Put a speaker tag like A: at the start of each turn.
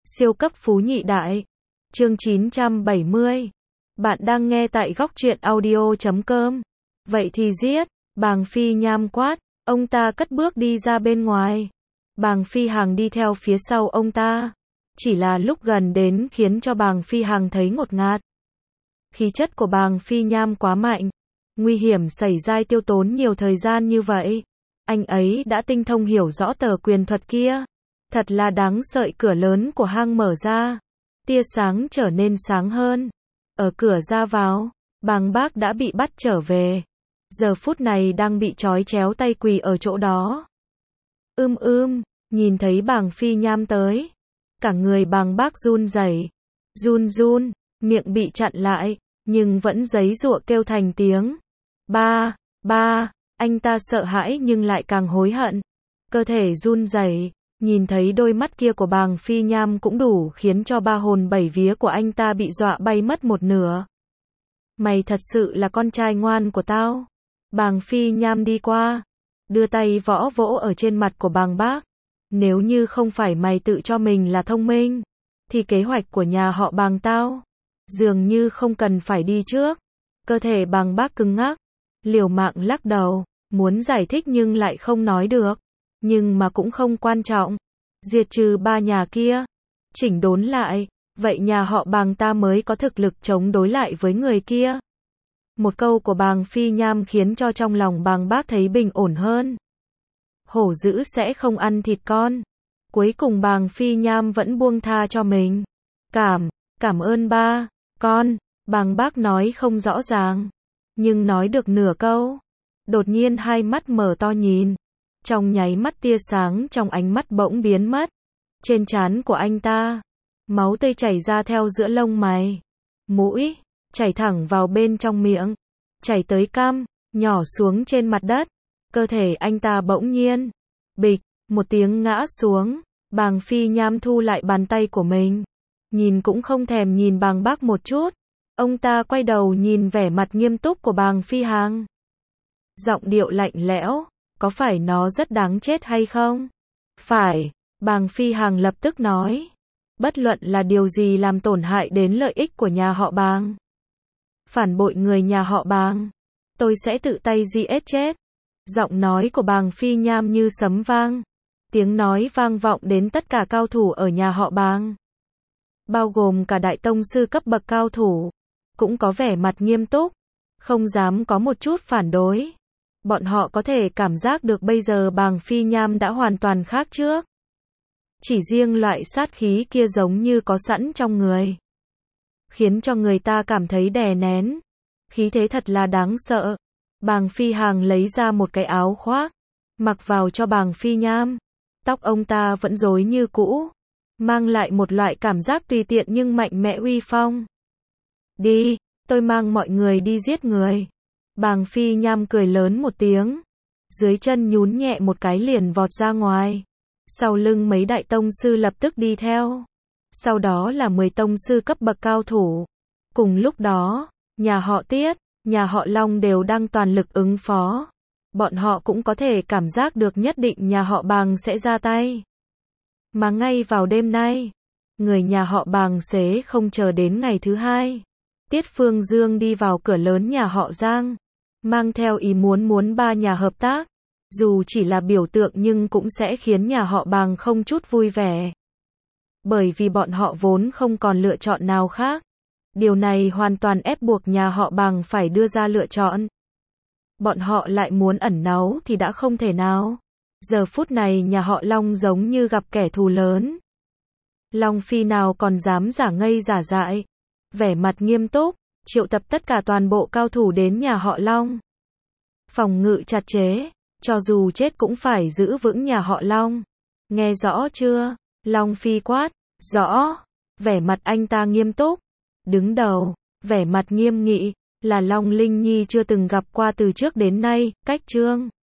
A: Siêu cấp phú nhị đại. Chương 970. Bạn đang nghe tại góc truyện audio.com. Vậy thì giết. Bàng Phi Nham quát. Ông ta cất bước đi ra bên ngoài. Bàng Phi Hằng đi theo phía sau ông ta. Chỉ là lúc gần đến khiến cho Bàng Phi Hằng thấy ngột ngạt. Khí chất của Bàng Phi Nham quá mạnh. Nguy hiểm xảy ra tiêu tốn nhiều thời gian như vậy. Anh ấy đã tinh thông hiểu rõ tờ quyền thuật kia. Thật là đáng sợ. Cửa lớn của hang mở ra. Tia sáng trở nên sáng hơn. Ở cửa ra vào, Bàng Bác đã bị bắt trở về. Giờ phút này đang bị trói chéo tay quỳ ở chỗ đó. Nhìn thấy Bàng Phi Nham tới. Cả người Bàng Bác run rẩy, run, miệng bị chặn lại, nhưng vẫn giãy giụa kêu thành tiếng. Ba, anh ta sợ hãi nhưng lại càng hối hận. Cơ thể run rẩy, nhìn thấy đôi mắt kia của Bàng Phi Nham cũng đủ khiến cho ba hồn bảy vía của anh ta bị dọa bay mất một nửa. Mày thật sự là con trai ngoan của tao. Bàng Phi Nham đi qua, đưa tay vỗ ở trên mặt của Bàng Bác. Nếu như không phải mày tự cho mình là thông minh, thì kế hoạch của nhà họ Bàng tao dường như không cần phải đi trước. Cơ thể Bàng Bác cứng ngắc, liều mạng lắc đầu, muốn giải thích nhưng lại không nói được. Nhưng mà cũng không quan trọng. Diệt trừ ba nhà kia, chỉnh đốn lại, vậy nhà họ Bàng ta mới có thực lực chống đối lại với người kia. Một câu của Bàng Phi Nham khiến cho trong lòng Bàng Bác thấy bình ổn hơn. Hổ dữ sẽ không ăn thịt con. Cuối cùng Bàng Phi Nham vẫn buông tha cho mình. Cảm ơn ba, con. Bàng Bác nói không rõ ràng, nhưng nói được nửa câu. Đột nhiên hai mắt mở to nhìn. Trong nháy mắt tia sáng trong ánh mắt bỗng biến mất. Trên trán của anh ta, máu tươi chảy ra theo giữa lông mày, mũi, chảy thẳng vào bên trong miệng, chảy tới cằm, nhỏ xuống trên mặt đất. Cơ thể anh ta bỗng nhiên, bịch, một tiếng ngã xuống. Bàng Phi Nham thu lại bàn tay của mình, nhìn cũng không thèm nhìn Bàng Bác một chút. Ông ta quay đầu nhìn vẻ mặt nghiêm túc của Bàng Phi Hằng. Giọng điệu lạnh lẽo. Có phải nó rất đáng chết hay không? Phải, Bàng Phi Hằng lập tức nói. Bất luận là điều gì làm tổn hại đến lợi ích của nhà họ Bàng, phản bội người nhà họ Bàng, tôi sẽ tự tay giết chết. Giọng nói của Bàng Phi Nham như sấm vang. Tiếng nói vang vọng đến tất cả cao thủ ở nhà họ Bàng, bao gồm cả đại tông sư cấp bậc cao thủ, cũng có vẻ mặt nghiêm túc, không dám có một chút phản đối. Bọn họ có thể cảm giác được bây giờ Bàng Phi Nham đã hoàn toàn khác trước. Chỉ riêng loại sát khí kia giống như có sẵn trong người, khiến cho người ta cảm thấy đè nén. Khí thế thật là đáng sợ. Bàng Phi Hằng lấy ra một cái áo khoác, mặc vào cho Bàng Phi Nham. Tóc ông ta vẫn rối như cũ, mang lại một loại cảm giác tùy tiện nhưng mạnh mẽ uy phong. Đi, tôi mang mọi người đi giết người. Bàng Phi Nham cười lớn một tiếng, dưới chân nhún nhẹ một cái liền vọt ra ngoài. Sau lưng mấy đại tông sư lập tức đi theo. Sau đó là 10 tông sư cấp bậc cao thủ. Cùng lúc đó, nhà họ Tiết, nhà họ Long đều đang toàn lực ứng phó. Bọn họ cũng có thể cảm giác được nhất định nhà họ Bàng sẽ ra tay. Mà ngay vào đêm nay, người nhà họ Bàng sẽ không chờ đến ngày thứ hai. Tiết Phương Dương đi vào cửa lớn nhà họ Giang, mang theo ý muốn ba nhà hợp tác. Dù chỉ là biểu tượng nhưng cũng sẽ khiến nhà họ Bàng không chút vui vẻ. Bởi vì bọn họ vốn không còn lựa chọn nào khác. Điều này hoàn toàn ép buộc nhà họ Bàng phải đưa ra lựa chọn. Bọn họ lại muốn ẩn náu thì đã không thể nào. Giờ phút này nhà họ Long giống như gặp kẻ thù lớn. Long Phi nào còn dám giả ngây giả dại. Vẻ mặt nghiêm túc, triệu tập tất cả toàn bộ cao thủ đến nhà họ Long. Phòng ngự chặt chẽ, cho dù chết cũng phải giữ vững nhà họ Long. Nghe rõ chưa? Long Phi quát. Rõ. Vẻ mặt anh ta nghiêm túc. Đứng đầu, vẻ mặt nghiêm nghị, là Long Linh Nhi chưa từng gặp qua từ trước đến nay. Cách Trương